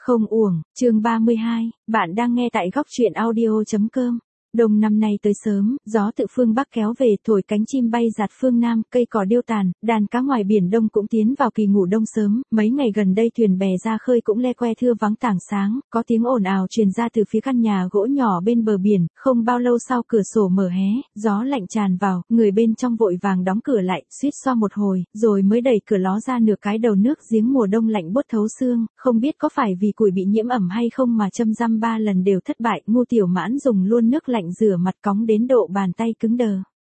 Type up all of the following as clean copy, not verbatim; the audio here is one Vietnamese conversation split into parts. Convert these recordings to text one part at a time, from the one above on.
Không uổng, chương 32, bạn đang nghe tại góc truyện audio.com. Đông năm nay tới sớm, gió tự phương Bắc kéo về, thổi cánh chim bay dạt phương Nam, cây cỏ điêu tàn, đàn cá ngoài biển Đông cũng tiến vào kỳ ngủ đông sớm, mấy ngày gần đây thuyền bè ra khơi cũng le que thưa vắng tảng sáng, có tiếng ồn ào truyền ra từ phía căn nhà gỗ nhỏ bên bờ biển, không bao lâu sau cửa sổ mở hé, gió lạnh tràn vào, người bên trong vội vàng đóng cửa lại, suýt xoa một hồi, rồi mới đẩy cửa ló ra nửa cái đầu nước giếng mùa đông lạnh buốt thấu xương, không biết có phải vì củi bị nhiễm ẩm hay không mà châm răm 3 lần đều thất bại, Ngô Tiểu Mãn dùng luôn nước lạnh rửa mặt cóng đến độ bàn tay cứng đờ.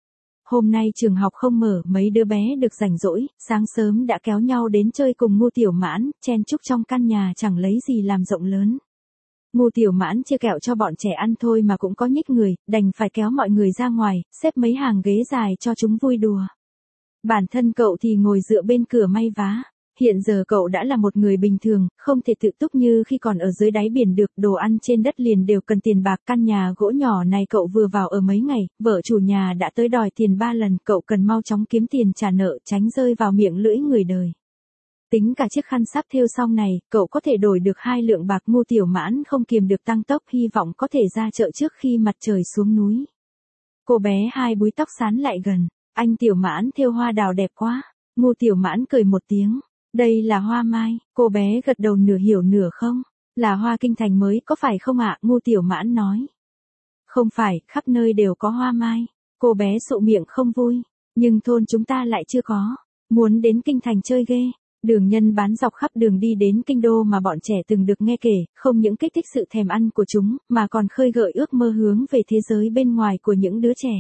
Hôm nay trường học không mở, mấy đứa bé được rảnh rỗi, sáng sớm đã kéo nhau đến chơi cùng Ngô Tiểu Mãn, chen chúc trong căn nhà chẳng lấy gì làm rộng lớn. Ngô Tiểu Mãn chia kẹo cho bọn trẻ ăn thôi mà cũng có nhích người, đành phải kéo mọi người ra ngoài, xếp mấy hàng ghế dài cho chúng vui đùa. Bản thân cậu thì ngồi dựa bên cửa may vá. Hiện giờ cậu đã là một người bình thường, không thể tự túc như khi còn ở dưới đáy biển được, đồ ăn trên đất liền đều cần tiền bạc, căn nhà gỗ nhỏ này cậu vừa vào ở mấy ngày, vợ chủ nhà đã tới đòi tiền 3 lần, cậu cần mau chóng kiếm tiền trả nợ, tránh rơi vào miệng lưỡi người đời. Tính cả chiếc khăn sáp thêu xong này, cậu có thể đổi được 2 lượng bạc. Ngô Tiểu Mãn không kiềm được tăng tốc, hy vọng có thể ra chợ trước khi mặt trời xuống núi. Cô bé hai búi tóc sán lại gần, anh Tiểu Mãn thêu hoa đào đẹp quá. Ngô Tiểu Mãn cười một tiếng. Đây là hoa mai, cô bé gật đầu nửa hiểu nửa không. Là hoa kinh thành mới có phải không ạ? Ngô Tiểu Mãn nói. Không phải, khắp nơi đều có hoa mai. Cô bé sụ miệng không vui. Nhưng thôn chúng ta lại chưa có. Muốn đến kinh thành chơi ghê. Đường nhân bán dọc khắp đường đi đến kinh đô mà bọn trẻ từng được nghe kể, không những kích thích sự thèm ăn của chúng, mà còn khơi gợi ước mơ hướng về thế giới bên ngoài của những đứa trẻ.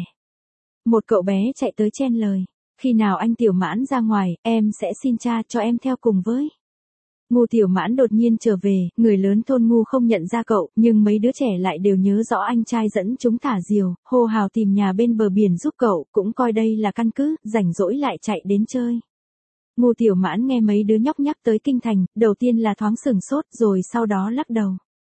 Một cậu bé chạy tới chen lời. Khi nào anh Tiểu Mãn ra ngoài, em sẽ xin cha cho em theo cùng với. Ngô Tiểu Mãn đột nhiên trở về, người lớn thôn ngu không nhận ra cậu, nhưng mấy đứa trẻ lại đều nhớ rõ anh trai dẫn chúng thả diều, hô hào tìm nhà bên bờ biển giúp cậu, cũng coi đây là căn cứ, rảnh rỗi lại chạy đến chơi. Ngô Tiểu Mãn nghe mấy đứa nhóc nhắc tới kinh thành, đầu tiên là thoáng sửng sốt rồi sau đó lắc đầu.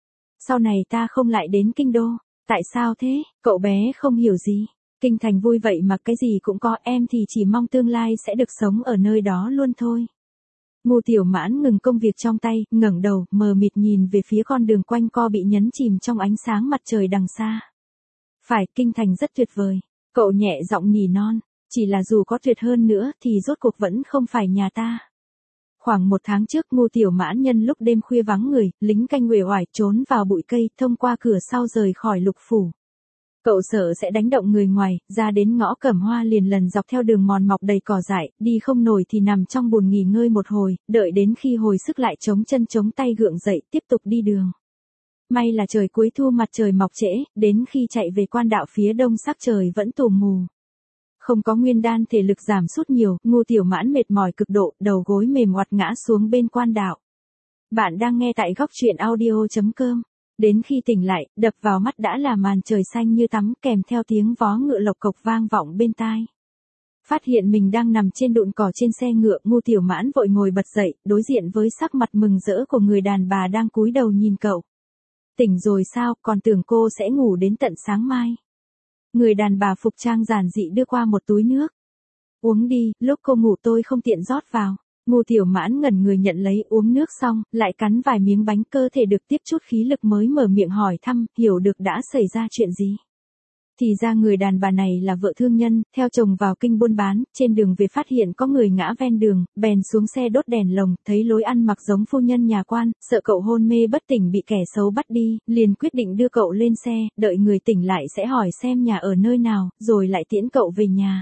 Sau này ta không lại đến kinh đô. Tại sao thế? Cậu bé không hiểu gì. Kinh thành vui vậy mà cái gì cũng có, em thì chỉ mong tương lai sẽ được sống ở nơi đó luôn thôi. Ngô Tiểu Mãn ngừng công việc trong tay, ngẩng đầu, mờ mịt nhìn về phía con đường quanh co bị nhấn chìm trong ánh sáng mặt trời đằng xa. Phải, kinh thành rất tuyệt vời. Cậu nhẹ giọng nhỉ non, chỉ là dù có tuyệt hơn nữa thì rốt cuộc vẫn không phải nhà ta. Khoảng 1 tháng trước, Ngô Tiểu Mãn nhân lúc đêm khuya vắng người, lính canh uể oải trốn vào bụi cây, thông qua cửa sau rời khỏi Lục phủ. Cậu sợ sẽ đánh động người ngoài, ra đến ngõ Cẩm Hoa liền lần dọc theo đường mòn mọc đầy cỏ dại, đi không nổi thì nằm trong bùn nghỉ ngơi một hồi, đợi đến khi hồi sức lại chống chân chống tay gượng dậy, tiếp tục đi đường. May là trời cuối thu mặt trời mọc trễ, đến khi chạy về quan đạo phía đông sắc trời vẫn tù mù. Không có nguyên đan thể lực giảm sút nhiều, Ngô Tiểu Mãn mệt mỏi cực độ, đầu gối mềm oặt ngã xuống bên quan đạo. Bạn đang nghe tại góc truyện audio.com. Đến khi tỉnh lại, đập vào mắt đã là màn trời xanh như tắm, kèm theo tiếng vó ngựa lộc cộc vang vọng bên tai. Phát hiện mình đang nằm trên đụn cỏ trên xe ngựa, Ngô Tiểu Mãn vội ngồi bật dậy, đối diện với sắc mặt mừng rỡ của người đàn bà đang cúi đầu nhìn cậu. Tỉnh rồi sao, còn tưởng cô sẽ ngủ đến tận sáng mai. Người đàn bà phục trang giản dị đưa qua một túi nước. Uống đi, lúc cô ngủ tôi không tiện rót vào. Ngô Tiểu Mãn ngẩn người nhận lấy, uống nước xong, lại cắn vài miếng bánh, cơ thể được tiếp chút khí lực mới mở miệng hỏi thăm, hiểu được đã xảy ra chuyện gì. Thì ra người đàn bà này là vợ thương nhân, theo chồng vào kinh buôn bán, trên đường về phát hiện có người ngã ven đường, bèn xuống xe đốt đèn lồng, thấy lối ăn mặc giống phu nhân nhà quan, sợ cậu hôn mê bất tỉnh bị kẻ xấu bắt đi, liền quyết định đưa cậu lên xe, đợi người tỉnh lại sẽ hỏi xem nhà ở nơi nào, rồi lại tiễn cậu về nhà.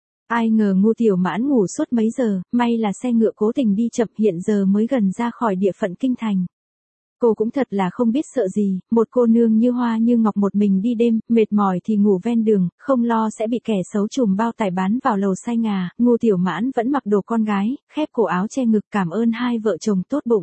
Ai ngờ Ngô Tiểu Mãn ngủ suốt mấy giờ, may là xe ngựa cố tình đi chậm, hiện giờ mới gần ra khỏi địa phận kinh thành. Cô cũng thật là không biết sợ gì, một cô nương như hoa như ngọc một mình đi đêm, mệt mỏi thì ngủ ven đường, không lo sẽ bị kẻ xấu trùm bao tải bán vào lầu say ngà. Ngô Tiểu Mãn vẫn mặc đồ con gái, khép cổ áo che ngực, cảm ơn hai vợ chồng tốt bụng.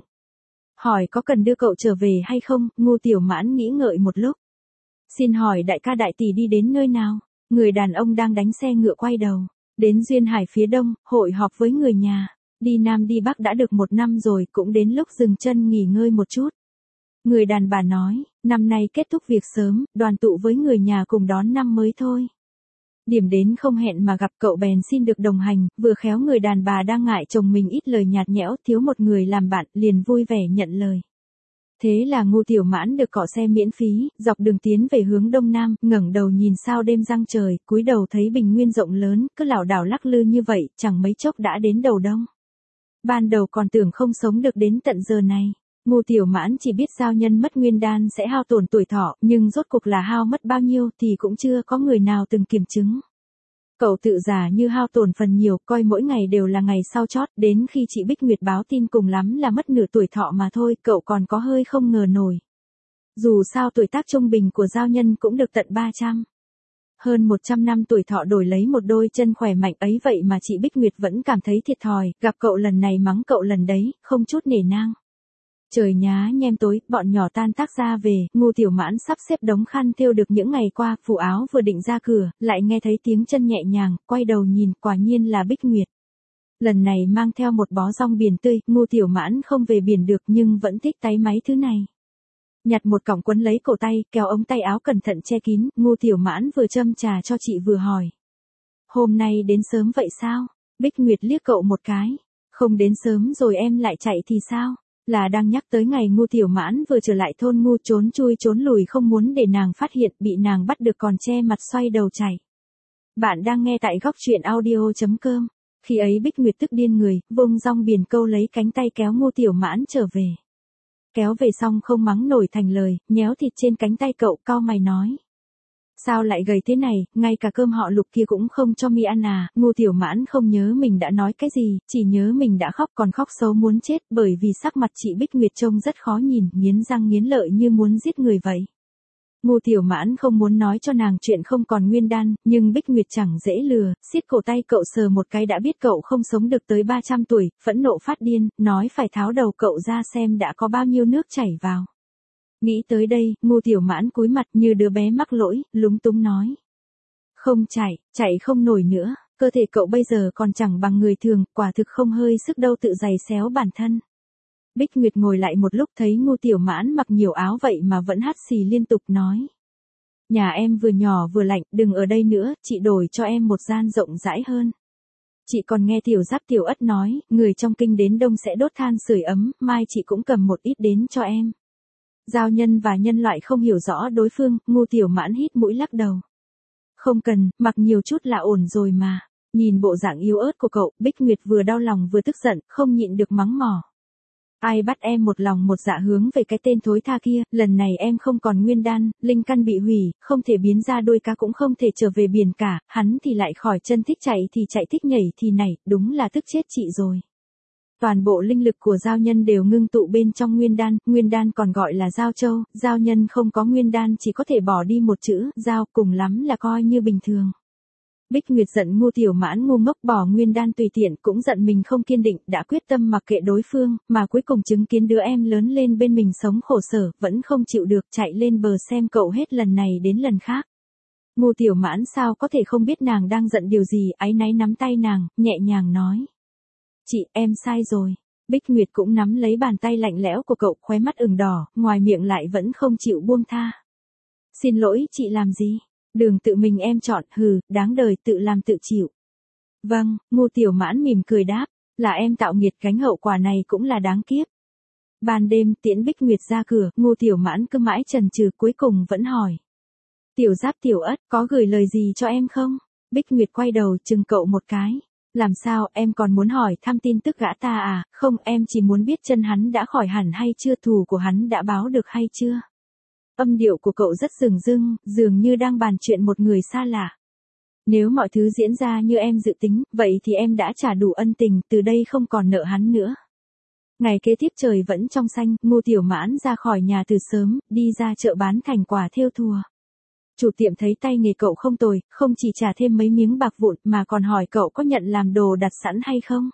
Hỏi có cần đưa cậu trở về hay không, Ngô Tiểu Mãn nghĩ ngợi một lúc. Xin hỏi đại ca đại tỷ đi đến nơi nào? Người đàn ông đang đánh xe ngựa quay đầu. Đến Duyên Hải phía đông, hội họp với người nhà. Đi Nam đi Bắc đã được 1 năm rồi, cũng đến lúc dừng chân nghỉ ngơi một chút. Người đàn bà nói, năm nay kết thúc việc sớm, đoàn tụ với người nhà cùng đón năm mới thôi. Điểm đến không hẹn mà gặp, cậu bèn xin được đồng hành, vừa khéo người đàn bà đang ngại chồng mình ít lời nhạt nhẽo, thiếu một người làm bạn, liền vui vẻ nhận lời. Thế là Ngô Tiểu Mãn được cọ xe miễn phí, dọc đường tiến về hướng đông nam, ngẩng đầu nhìn sao đêm giăng trời, cúi đầu thấy bình nguyên rộng lớn, cứ lảo đảo lắc lư như vậy, chẳng mấy chốc đã đến đầu đông. Ban đầu còn tưởng không sống được đến tận giờ này. Ngô Tiểu Mãn chỉ biết giao nhân mất nguyên đan sẽ hao tổn tuổi thọ, nhưng rốt cuộc là hao mất bao nhiêu thì cũng chưa có người nào từng kiểm chứng. Cậu tự giả như hao tổn phần nhiều, coi mỗi ngày đều là ngày sau chót, đến khi chị Bích Nguyệt báo tin cùng lắm là mất nửa tuổi thọ mà thôi, cậu còn có hơi không ngờ nổi. Dù sao tuổi tác trung bình của giao nhân cũng được tận 300. Hơn 100 năm tuổi thọ đổi lấy một đôi chân khỏe mạnh ấy vậy mà chị Bích Nguyệt vẫn cảm thấy thiệt thòi, gặp cậu lần này mắng cậu lần đấy, không chút nể nang. Trời nhá nhem tối, bọn nhỏ tan tác ra về, Ngô Tiểu Mãn sắp xếp đống khăn thêu được những ngày qua, phủ áo vừa định ra cửa, lại nghe thấy tiếng chân nhẹ nhàng, quay đầu nhìn, quả nhiên là Bích Nguyệt. Lần này mang theo một bó rong biển tươi, Ngô Tiểu Mãn không về biển được nhưng vẫn thích táy máy thứ này. Nhặt một cọng quấn lấy cổ tay, kéo ống tay áo cẩn thận che kín, Ngô Tiểu Mãn vừa châm trà cho chị vừa hỏi. Hôm nay đến sớm vậy sao? Bích Nguyệt liếc cậu một cái. Không đến sớm rồi em lại chạy thì sao? Là đang nhắc tới ngày Ngô Tiểu Mãn vừa trở lại thôn Ngô trốn chui trốn lùi không muốn để nàng phát hiện, bị nàng bắt được còn che mặt xoay đầu chạy. Bạn đang nghe tại góc truyện audio.com. Khi ấy Bích Nguyệt tức điên người, vung rong biển câu lấy cánh tay kéo Ngô Tiểu Mãn trở về. Kéo về xong không mắng nổi thành lời, nhéo thịt trên cánh tay cậu, cau mày nói. Sao lại gầy thế này, ngay cả cơm họ Lục kia cũng không cho mi ăn à? Ngô Tiểu Mãn không nhớ mình đã nói cái gì, chỉ nhớ mình đã khóc, còn khóc xấu muốn chết, bởi vì sắc mặt chị Bích Nguyệt trông rất khó nhìn, nghiến răng nghiến lợi như muốn giết người vậy. Ngô Tiểu Mãn không muốn nói cho nàng chuyện không còn nguyên đan, nhưng Bích Nguyệt chẳng dễ lừa, siết cổ tay cậu sờ một cái đã biết cậu không sống được tới 300 tuổi, phẫn nộ phát điên, nói phải tháo đầu cậu ra xem đã có bao nhiêu nước chảy vào. Nghĩ tới đây, Ngô Tiểu Mãn cúi mặt như đứa bé mắc lỗi, lúng túng nói. Không chạy không nổi nữa, cơ thể cậu bây giờ còn chẳng bằng người thường, quả thực không hơi sức đâu tự giày xéo bản thân. Bích Nguyệt ngồi lại một lúc thấy Ngô Tiểu Mãn mặc nhiều áo vậy mà vẫn hắt xì liên tục nói. Nhà em vừa nhỏ vừa lạnh, đừng ở đây nữa, chị đổi cho em một gian rộng rãi hơn. Chị còn nghe Tiểu Giáp Tiểu Ất nói, người trong kinh đến đông sẽ đốt than sưởi ấm, mai chị cũng cầm một ít đến cho em. Giao nhân và nhân loại không hiểu rõ đối phương, Ngô Tiểu Mãn hít mũi lắc đầu. Không cần, mặc nhiều chút là ổn rồi mà. Nhìn bộ dạng yếu ớt của cậu, Bích Nguyệt vừa đau lòng vừa tức giận, không nhịn được mắng mỏ. Ai bắt em một lòng một dạ hướng về cái tên thối tha kia, lần này em không còn nguyên đan, linh căn bị hủy, không thể biến ra đuôi cá cũng không thể trở về biển cả, hắn thì lại khỏi chân thích chạy thì chạy thích nhảy thì nảy, đúng là tức chết chị rồi. Toàn bộ linh lực của giao nhân đều ngưng tụ bên trong nguyên đan còn gọi là giao châu, giao nhân không có nguyên đan chỉ có thể bỏ đi một chữ, giao, cùng lắm là coi như bình thường. Bích Nguyệt giận Ngô Tiểu Mãn ngu ngốc bỏ nguyên đan tùy tiện, cũng giận mình không kiên định, đã quyết tâm mặc kệ đối phương, mà cuối cùng chứng kiến đứa em lớn lên bên mình sống khổ sở, vẫn không chịu được, chạy lên bờ xem cậu hết lần này đến lần khác. Ngô Tiểu Mãn sao có thể không biết nàng đang giận điều gì, áy náy nắm tay nàng, nhẹ nhàng nói. Chị, em sai rồi. Bích Nguyệt cũng nắm lấy bàn tay lạnh lẽo của cậu, khóe mắt ửng đỏ, ngoài miệng lại vẫn không chịu buông tha. Xin lỗi, chị làm gì? Đường tự mình em chọn, hừ, đáng đời, tự làm tự chịu. Vâng, Ngô Tiểu Mãn mỉm cười đáp, là em tạo nghiệt, gánh hậu quả này cũng là đáng kiếp. Ban đêm tiễn Bích Nguyệt ra cửa, Ngô Tiểu Mãn cứ mãi chần chừ, cuối cùng vẫn hỏi. Tiểu Giáp Tiểu Ất, có gửi lời gì cho em không? Bích Nguyệt quay đầu chừng cậu một cái. Làm sao, em còn muốn hỏi thăm tin tức gã ta à? Không, em chỉ muốn biết chân hắn đã khỏi hẳn hay chưa, thù của hắn đã báo được hay chưa? Âm điệu của cậu rất dửng dưng, dường như đang bàn chuyện một người xa lạ. Nếu mọi thứ diễn ra như em dự tính, vậy thì em đã trả đủ ân tình, từ đây không còn nợ hắn nữa. Ngày kế tiếp trời vẫn trong xanh, Ngô Tiểu Mãn ra khỏi nhà từ sớm, đi ra chợ bán thành quả thêu thùa. Chủ tiệm thấy tay nghề cậu không tồi, không chỉ trả thêm mấy miếng bạc vụn mà còn hỏi cậu có nhận làm đồ đặt sẵn hay không.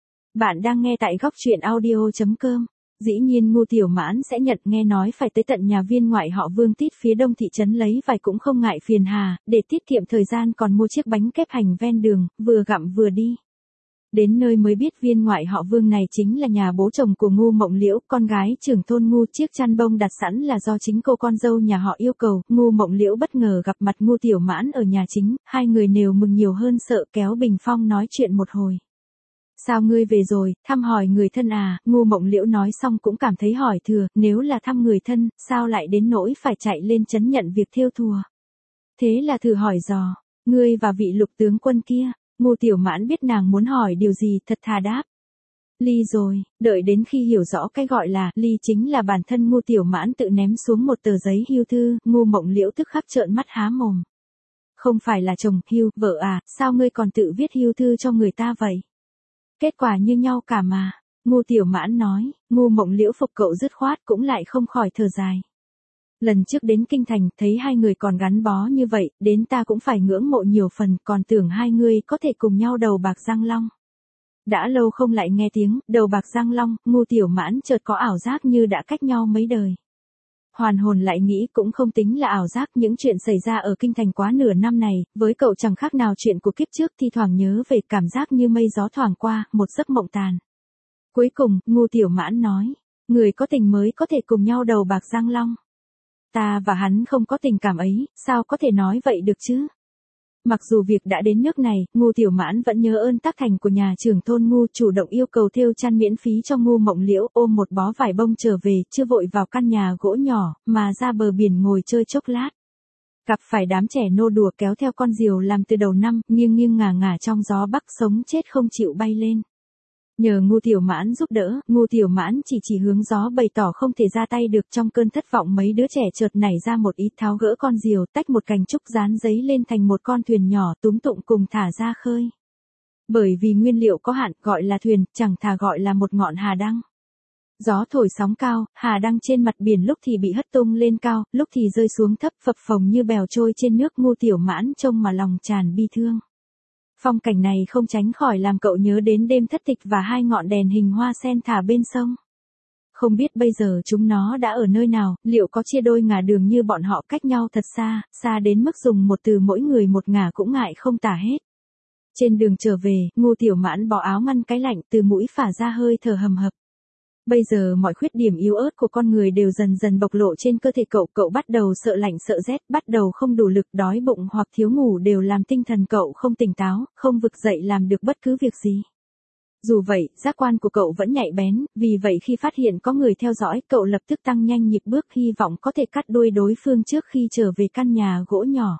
Bạn đang nghe tại góc truyện audio.com. Dĩ nhiên Ngô Tiểu Mãn sẽ nhận, nghe nói phải tới tận nhà viên ngoại họ Vương tít phía đông thị trấn lấy vải cũng không ngại phiền hà, để tiết kiệm thời gian còn mua chiếc bánh kép hành ven đường, vừa gặm vừa đi. Đến nơi mới biết viên ngoại họ Vương này chính là nhà bố chồng của Ngô Mộng Liễu, con gái trưởng thôn Ngô. Chiếc chăn bông đặt sẵn là do chính cô con dâu nhà họ yêu cầu. Ngô Mộng Liễu bất ngờ gặp mặt Ngô Tiểu Mãn ở nhà chính, hai người đều mừng nhiều hơn sợ, kéo bình phong nói chuyện một hồi. Sao ngươi về rồi, thăm hỏi người thân à, Ngô Mộng Liễu nói xong cũng cảm thấy hỏi thừa, nếu là thăm người thân, sao lại đến nỗi phải chạy lên trấn nhận việc thêu thùa. Thế là thử hỏi dò, ngươi và vị Lục tướng quân kia, Ngô Tiểu Mãn biết nàng muốn hỏi điều gì, thật thà đáp. Ly rồi, đợi đến khi hiểu rõ cái gọi là ly chính là bản thân Ngô Tiểu Mãn tự ném xuống một tờ giấy hưu thư, Ngô Mộng Liễu tức khắc trợn mắt há mồm. Không phải là chồng, hưu, vợ à, sao ngươi còn tự viết hưu thư cho người ta vậy? Kết quả như nhau cả mà, Ngô Tiểu Mãn nói, Ngô Mộng Liễu phục cậu dứt khoát cũng lại không khỏi thở dài. Lần trước đến Kinh Thành, thấy hai người còn gắn bó như vậy, đến ta cũng phải ngưỡng mộ nhiều phần, còn tưởng hai người có thể cùng nhau đầu bạc răng long. Đã lâu không lại nghe tiếng, đầu bạc răng long, Ngô Tiểu Mãn chợt có ảo giác như đã cách nhau mấy đời. Hoàn hồn lại nghĩ cũng không tính là ảo giác, những chuyện xảy ra ở Kinh Thành quá nửa năm này, với cậu chẳng khác nào chuyện của kiếp trước, thi thoảng nhớ về cảm giác như mây gió thoảng qua, một giấc mộng tàn. Cuối cùng, Ngô Tiểu Mãn nói, người có tình mới có thể cùng nhau đầu bạc răng long. Ta và hắn không có tình cảm ấy, sao có thể nói vậy được chứ? Mặc dù việc đã đến nước này, Ngô Tiểu Mãn vẫn nhớ ơn tác thành của nhà trưởng thôn Ngô, chủ động yêu cầu thêu chăn miễn phí cho Ngô Mộng Liễu, ôm một bó vải bông trở về, chưa vội vào căn nhà gỗ nhỏ, mà ra bờ biển ngồi chơi chốc lát. Gặp phải đám trẻ nô đùa kéo theo con diều làm từ đầu năm, nghiêng nghiêng ngả ngả trong gió bắc, sống chết không chịu bay lên. Nhờ Ngô Tiểu Mãn giúp đỡ, Ngô Tiểu Mãn chỉ hướng gió bày tỏ không thể ra tay được, trong cơn thất vọng mấy đứa trẻ chợt nảy ra một ý, tháo gỡ con diều, tách một cành trúc dán giấy lên thành một con thuyền nhỏ, túm tụng cùng thả ra khơi. Bởi vì nguyên liệu có hạn, gọi là thuyền, chẳng thà gọi là một ngọn hà đăng. Gió thổi sóng cao, hà đăng trên mặt biển lúc thì bị hất tung lên cao, lúc thì rơi xuống thấp, phập phồng như bèo trôi trên nước. Ngô Tiểu Mãn trông mà lòng tràn bi thương. Phong cảnh này không tránh khỏi làm cậu nhớ đến đêm thất tịch và hai ngọn đèn hình hoa sen thả bên sông. Không biết bây giờ chúng nó đã ở nơi nào, liệu có chia đôi ngả đường như bọn họ cách nhau thật xa, xa đến mức dùng một từ mỗi người một ngả cũng ngại không tả hết. Trên đường trở về, Ngô Tiểu Mãn bỏ áo ngăn cái lạnh, từ mũi phả ra hơi thở hầm hập. Bây giờ mọi khuyết điểm yếu ớt của con người đều dần dần bộc lộ trên cơ thể cậu bắt đầu sợ lạnh sợ rét, bắt đầu không đủ lực, đói bụng hoặc thiếu ngủ đều làm tinh thần cậu không tỉnh táo, không vực dậy làm được bất cứ việc gì. Dù vậy, giác quan của cậu vẫn nhạy bén, vì vậy khi phát hiện có người theo dõi, cậu lập tức tăng nhanh nhịp bước, hy vọng có thể cắt đuôi đối phương trước khi trở về căn nhà gỗ nhỏ.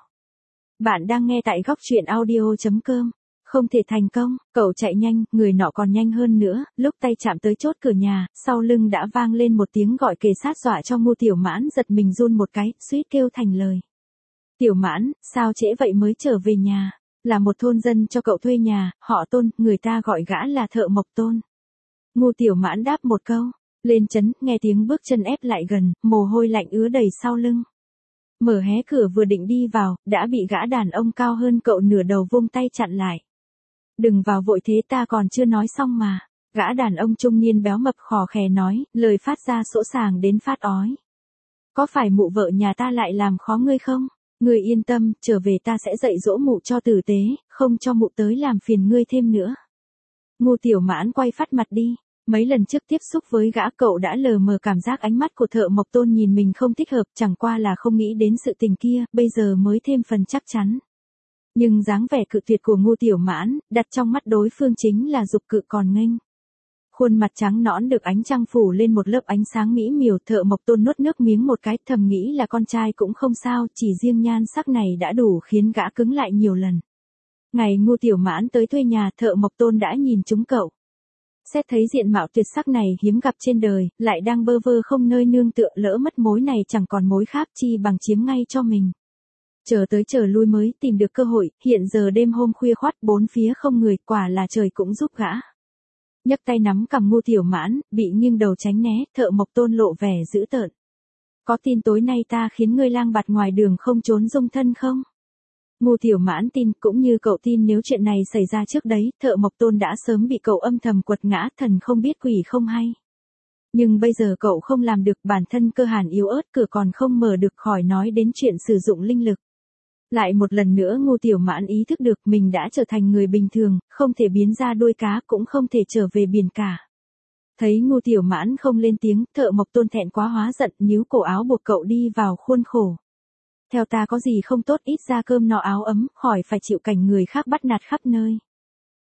Bạn đang nghe tại góc truyện audio.com. Không thể thành công, cậu chạy nhanh, người nọ còn nhanh hơn nữa, lúc tay chạm tới chốt cửa nhà, sau lưng đã vang lên một tiếng gọi kề sát, dọa cho Ngô Tiểu Mãn giật mình run một cái, suýt kêu thành lời. Tiểu Mãn, sao trễ vậy mới trở về nhà? Là một thôn dân cho cậu thuê nhà, họ Tôn, người ta gọi gã là thợ mộc Tôn. Ngô Tiểu Mãn đáp một câu, lên trấn, nghe tiếng bước chân ép lại gần, mồ hôi lạnh ứa đầy sau lưng. Mở hé cửa vừa định đi vào, đã bị gã đàn ông cao hơn cậu nửa đầu vung tay chặn lại. Đừng vào vội thế, ta còn chưa nói xong mà. Gã đàn ông trung niên béo mập khò khè nói, lời phát ra sỗ sàng đến phát ói. Có phải mụ vợ nhà ta lại làm khó ngươi không? Ngươi yên tâm, trở về ta sẽ dạy dỗ mụ cho tử tế, không cho mụ tới làm phiền ngươi thêm nữa. Ngô Tiểu Mãn quay phát mặt đi. Mấy lần trước tiếp xúc với gã, cậu đã lờ mờ cảm giác ánh mắt của thợ mộc Tôn nhìn mình không thích hợp, chẳng qua là không nghĩ đến sự tình kia, bây giờ mới thêm phần chắc chắn. Nhưng dáng vẻ cự tuyệt của Ngô Tiểu Mãn, đặt trong mắt đối phương chính là dục cự còn nghênh. Khuôn mặt trắng nõn được ánh trăng phủ lên một lớp ánh sáng mỹ miều, thợ mộc Tôn nuốt nước miếng một cái, thầm nghĩ là con trai cũng không sao, chỉ riêng nhan sắc này đã đủ khiến gã cứng lại nhiều lần. Ngày Ngô Tiểu Mãn tới thuê nhà, thợ mộc Tôn đã nhìn trúng cậu. Xét thấy diện mạo tuyệt sắc này hiếm gặp trên đời, lại đang bơ vơ không nơi nương tựa, lỡ mất mối này chẳng còn mối khác chi bằng chiếm ngay cho mình. Chờ tới chờ lui mới tìm được cơ hội, hiện giờ đêm hôm khuya khoắt, bốn phía không người, quả là trời cũng giúp gã. Nhấc tay nắm cằm Ngô Tiểu Mãn, bị nghiêng đầu tránh né, thợ mộc Tôn lộ vẻ dữ tợn. Có tin tối nay ta khiến ngươi lang bạt ngoài đường không trốn dung thân không? Ngô Tiểu Mãn tin, cũng như cậu tin nếu chuyện này xảy ra trước đấy, thợ mộc Tôn đã sớm bị cậu âm thầm quật ngã, thần không biết quỷ không hay. Nhưng bây giờ cậu không làm được, bản thân cơ hàn yếu ớt, cửa còn không mở được, khỏi nói đến chuyện sử dụng linh lực. Lại một lần nữa Ngô Tiểu Mãn ý thức được mình đã trở thành người bình thường, không thể biến ra đuôi cá, cũng không thể trở về biển cả. Thấy Ngô Tiểu Mãn không lên tiếng, thợ mộc Tôn thẹn quá hóa giận, níu cổ áo buộc cậu đi vào khuôn khổ. Theo ta có gì không tốt, ít ra cơm no áo ấm, khỏi phải chịu cảnh người khác bắt nạt khắp nơi.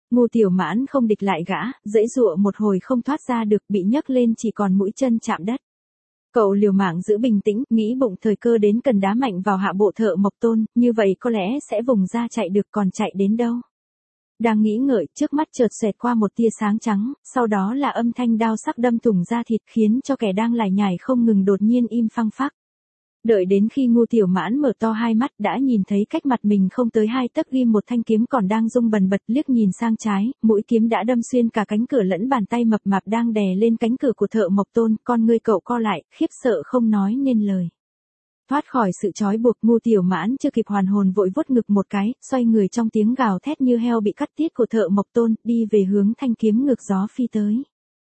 Ngu Tiểu Mãn không địch lại gã, giãy giụa một hồi không thoát ra được, bị nhấc lên chỉ còn mũi chân chạm đất. Cậu liều mạng giữ bình tĩnh, nghĩ bụng thời cơ đến cần đá mạnh vào hạ bộ Thợ Mộc Tôn, như vậy có lẽ sẽ vùng ra chạy được, còn chạy đến đâu. Đang nghĩ ngợi, trước mắt chợt xẹt qua một tia sáng trắng, sau đó là âm thanh đao sắc đâm thủng da thịt, khiến cho kẻ đang lải nhải không ngừng đột nhiên im phăng phắc. Đợi đến khi Ngu Tiểu Mãn mở to hai mắt đã nhìn thấy cách mặt mình không tới 2 tấc ghim một thanh kiếm còn đang rung bần bật, liếc nhìn sang trái, mũi kiếm đã đâm xuyên cả cánh cửa lẫn bàn tay mập mạp đang đè lên cánh cửa của Thợ Mộc Tôn, con ngươi cậu co lại, khiếp sợ không nói nên lời. Thoát khỏi sự trói buộc, Ngu Tiểu Mãn chưa kịp hoàn hồn vội vuốt ngực một cái, xoay người trong tiếng gào thét như heo bị cắt tiết của Thợ Mộc Tôn, đi về hướng thanh kiếm ngược gió phi tới.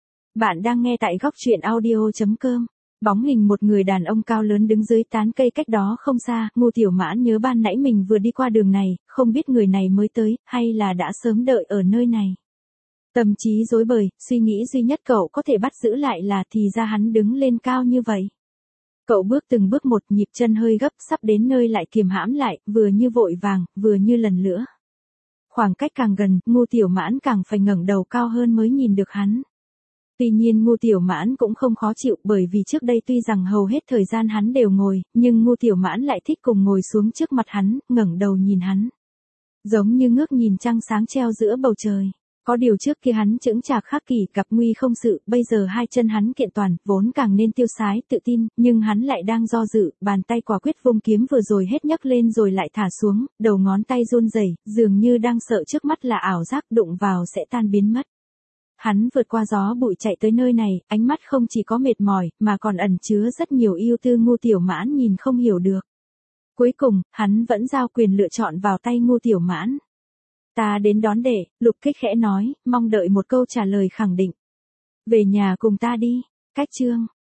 Bạn đang nghe tại góc truyện audio.com. Bóng hình một người đàn ông cao lớn đứng dưới tán cây cách đó không xa, Ngu Tiểu Mãn nhớ ban nãy mình vừa đi qua đường này, không biết người này mới tới, hay là đã sớm đợi ở nơi này. Tâm trí rối bời, suy nghĩ duy nhất cậu có thể bắt giữ lại là thì ra hắn đứng lên cao như vậy. Cậu bước từng bước một, nhịp chân hơi gấp, sắp đến nơi lại kiềm hãm lại, vừa như vội vàng, vừa như lần nữa. Khoảng cách càng gần, Ngu Tiểu Mãn càng phải ngẩng đầu cao hơn mới nhìn được hắn. Tuy nhiên Ngu Tiểu Mãn cũng không khó chịu, bởi vì trước đây tuy rằng hầu hết thời gian hắn đều ngồi, nhưng Ngu Tiểu Mãn lại thích cùng ngồi xuống trước mặt hắn, ngẩng đầu nhìn hắn. Giống như ngước nhìn trăng sáng treo giữa bầu trời. Có điều trước kia hắn chững chạc khắc kỷ, gặp nguy không sự, bây giờ hai chân hắn kiện toàn, vốn càng nên tiêu sái, tự tin, nhưng hắn lại đang do dự, bàn tay quả quyết vung kiếm vừa rồi hết nhấc lên rồi lại thả xuống, đầu ngón tay run rẩy, dường như đang sợ trước mắt là ảo giác, đụng vào sẽ tan biến mất. Hắn vượt qua gió bụi chạy tới nơi này, ánh mắt không chỉ có mệt mỏi, mà còn ẩn chứa rất nhiều yêu tư Ngu Tiểu Mãn nhìn không hiểu được. Cuối cùng, hắn vẫn giao quyền lựa chọn vào tay Ngu Tiểu Mãn. Ta đến đón đệ, Lục Kích khẽ nói, mong đợi một câu trả lời khẳng định. Về nhà cùng ta đi. Cách chương.